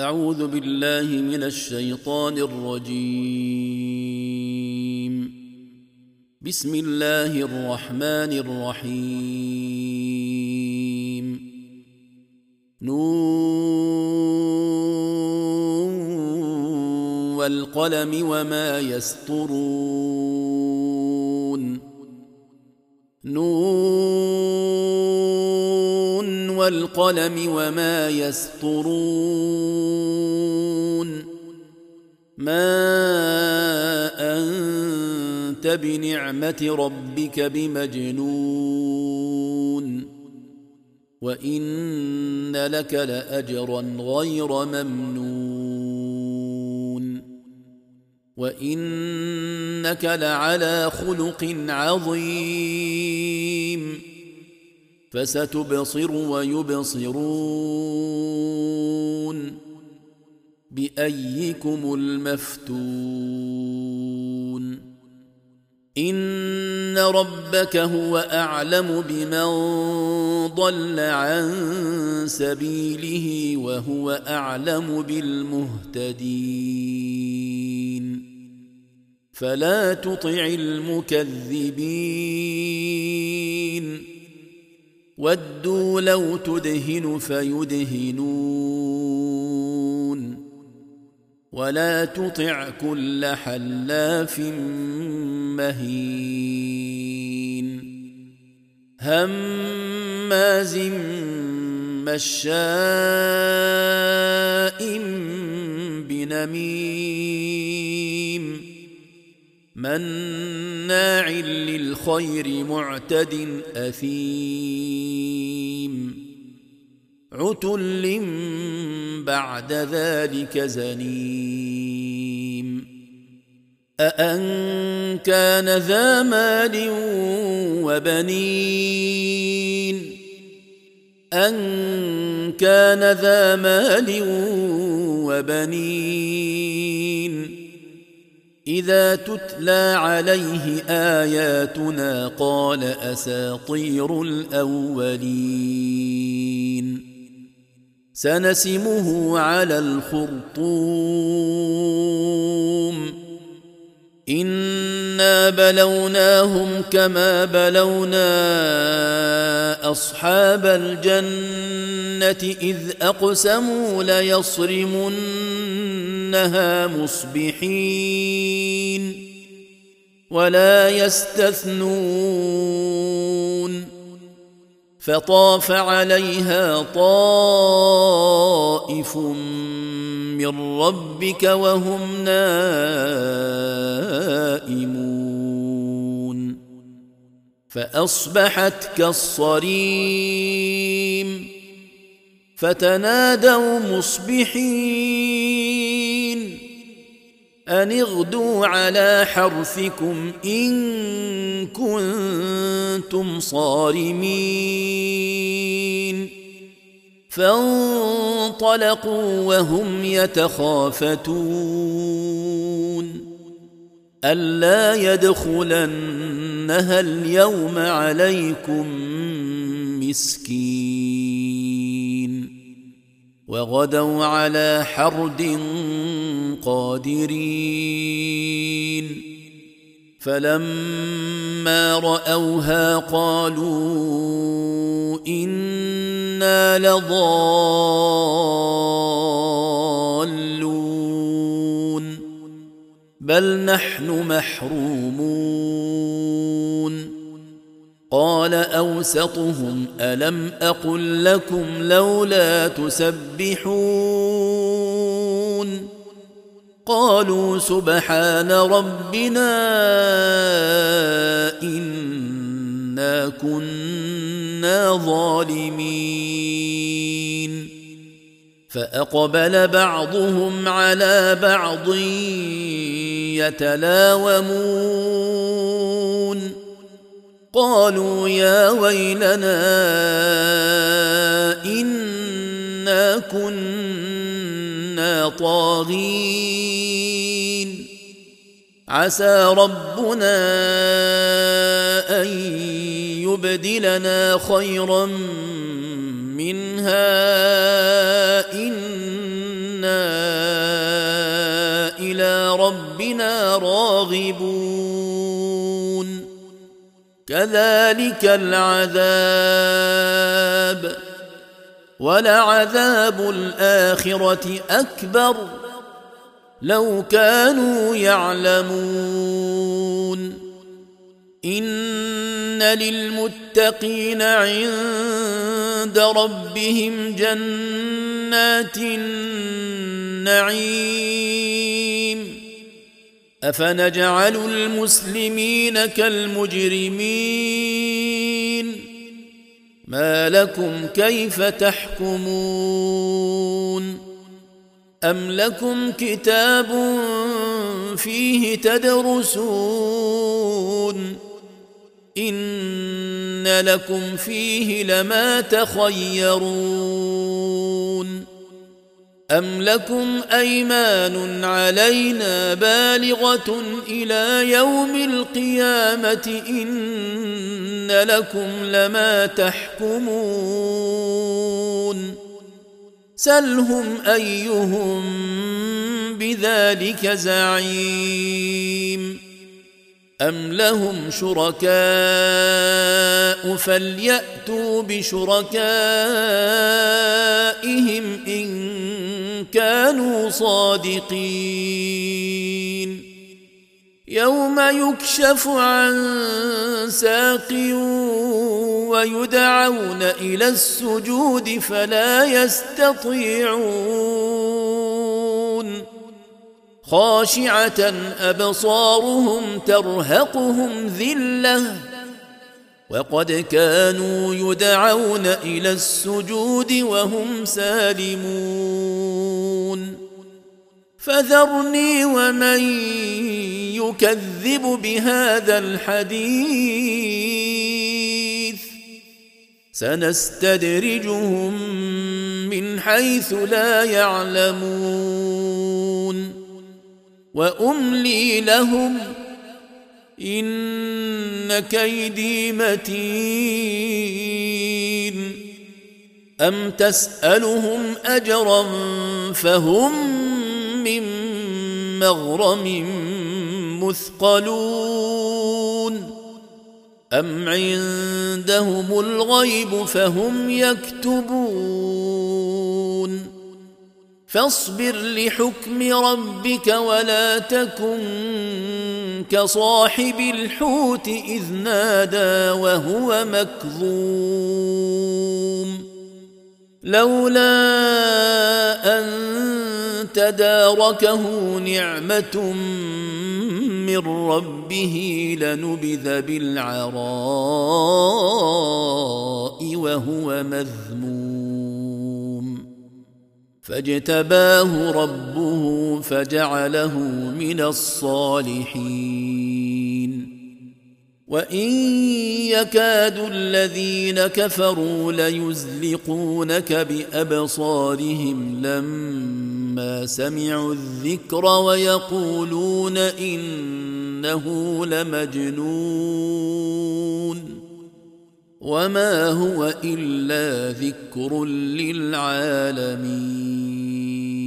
أعوذ بالله من الشيطان الرجيم. بسم الله الرحمن الرحيم. نون والقلم وما يسطرون. نون والقلم وما يسطرون. ما أنت بنعمة ربك بمجنون، وإن لك لأجرا غير ممنون، وإنك لعلى خلق عظيم. فستبصر ويبصرون بأيكم المفتون. إن ربك هو أعلم بمن ضل عن سبيله وهو أعلم بالمهتدين. فلا تطع المكذبين، ودوا لو تدهن فيدهنون، ولا تطع كل حلاف مهين هماز مشاء بنميم مناع للخير معتد أثيم عتل بعد ذلك زنيم. أأن كان ذا مال وبنين أن كان ذا مال وبنين إذا تتلى عليه آياتنا قال أساطير الأولين. سنسمه على الخرطوم. إنا بلوناهم كما بلونا أصحاب الجنة إذ أقسموا ليصرمنها مصبحين ولا يستثنون. فطاف عليها طائف من ربك وهم نائمون فأصبحت كالصريم. فتنادوا مصبحين أن اغدوا على حرثكم إن كنتم صارمين. فانطلقوا وهم يتخافتون ألا يدخلنها اليوم عليكم مسكين. وغدوا على حرد قادرين. فلما رأوها قالوا إنا لضالون بل نحن محرومون. قال أوسطهم ألم أقل لكم لولا تسبحون قالوا سبحان ربنا إنا كنا ظالمين. فأقبل بعضهم على بعض يتلاومون قالوا يا ويلنا إنا كنا طاغين عسى ربنا أن يبدلنا خيرا منها إنا إلى ربنا راغبون كذلك العذاب ولعذاب الآخرة أكبر لو كانوا يعلمون إن للمتقين عند ربهم جنات النعيم أفنجعل المسلمين كالمجرمين ما لكم كيف تحكمون أم لكم كتاب فيه تدرسون إن لكم فيه لما تخيرون أم لكم أيمان علينا بالغة إلى يوم القيامة إن لكم لما تحكمون سلهم أيهم بذلك زعيم أم لهم شركاء فليأتوا بشركائهم إن كانوا صادقين يوم يكشف عن ساق ويدعون إلى السجود فلا يستطيعون خاشعة أبصارهم ترهقهم ذلة وقد كانوا يدعون إلى السجود وهم سالمون فذرني ومن يكذب بهذا الحديث سنستدرجهم من حيث لا يعلمون وأملي لهم إن كيدي متين أم تسألهم أجرا فهم من مغرم مثقلون أم عندهم الغيب فهم يكتبون فاصبر لحكم ربك ولا تكن كصاحب الحوت إذ نادى وهو مكظوم لولا أن تداركه نعمة من ربه لنبذ بالعراء وهو مذموم فاجتباه ربه فجعله من الصالحين وإن يكاد الذين كفروا ليزلقونك بأبصارهم لما سمعوا الذكر ويقولون إنه لمجنون وما هو إلا ذكر للعالمين